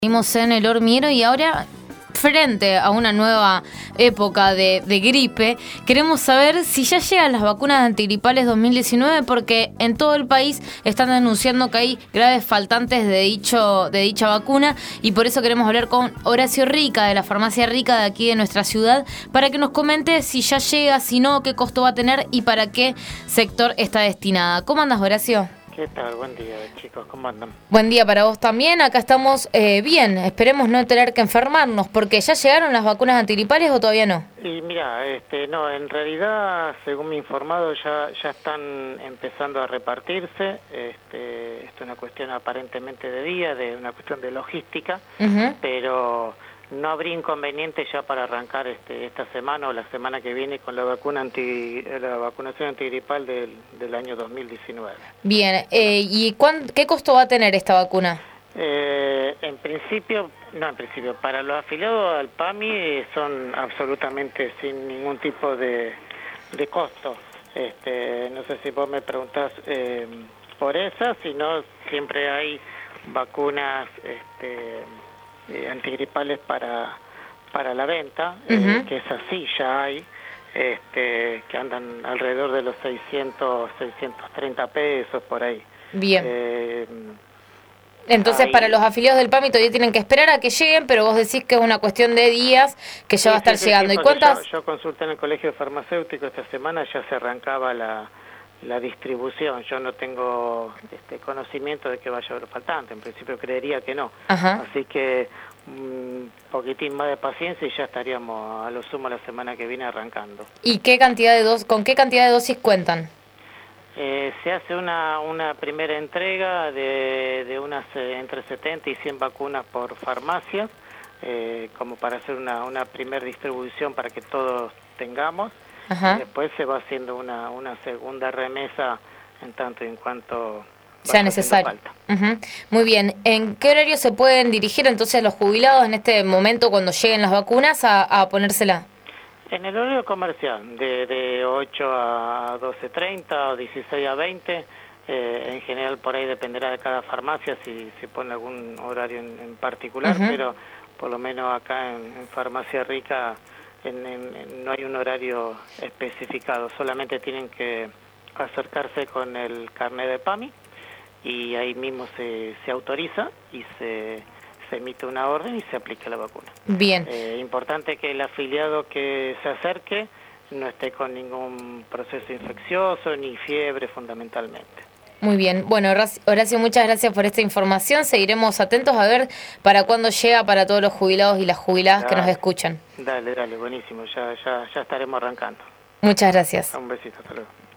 Seguimos en el hormiguero y ahora, frente a una nueva época de gripe, queremos saber si ya llegan las vacunas antigripales 2019, porque en todo el país están denunciando que hay graves faltantes de dicha vacuna, y por eso queremos hablar con Horacio Rica, de la farmacia Rica de aquí de nuestra ciudad, para que nos comente si ya llega, si no, qué costo va a tener y para qué sector está destinada. ¿Cómo andas, Horacio? ¿Qué tal? Buen día, chicos. ¿Cómo andan? Buen día para vos también. Acá estamos bien. Esperemos no tener que enfermarnos, porque ¿ya llegaron las vacunas antigripales o todavía no? Y mira, no, en realidad, según me he informado, ya están empezando a repartirse. Esto es una cuestión aparentemente de día, de una cuestión de logística, pero no habría inconveniente ya para arrancar esta semana o la semana que viene con la vacunación antigripal del año 2019. Bien, ¿y qué costo va a tener esta vacuna? En principio, para los afiliados al PAMI son absolutamente sin ningún tipo de costo. No sé si vos me preguntás por esa, sino siempre hay vacunas antigripales para la venta, que es así, ya hay, que andan alrededor de los 630 pesos por ahí. Bien. Entonces, para los afiliados del PAMI todavía tienen que esperar a que lleguen, pero vos decís que es una cuestión de días que ya va a estar llegando. ¿Y cuántas? Yo consulté en el colegio farmacéutico esta semana, ya se arrancaba la distribución. Yo no tengo conocimiento de que vaya a haber faltante, en principio creería que no. Ajá. Así que un poquitín más de paciencia y ya estaríamos a lo sumo la semana que viene arrancando. ¿Y con qué cantidad de dosis cuentan? Se hace una primera entrega de unas entre 70 y 100 vacunas por farmacia, como para hacer una primera distribución para que todos tengamos. Ajá. Después se va haciendo una segunda remesa en tanto y en cuanto sea necesario. Muy bien. ¿En qué horario se pueden dirigir entonces los jubilados en este momento cuando lleguen las vacunas a ponérsela? En el horario comercial, de 8 a 12:30 o 16 a 20, en general por ahí dependerá de cada farmacia si pone algún horario en particular, pero por lo menos acá en Farmacia Rica no hay un horario especificado, solamente tienen que acercarse con el carnet de PAMI y ahí mismo se autoriza y se emite una orden y se aplica la vacuna. Bien. Importante que el afiliado que se acerque no esté con ningún proceso infeccioso ni fiebre fundamentalmente. Muy bien. Bueno, Horacio, muchas gracias por esta información. Seguiremos atentos a ver para cuándo llega para todos los jubilados y las jubiladas que nos escuchan. Dale, buenísimo. Ya estaremos arrancando. Muchas gracias. Un besito, hasta luego.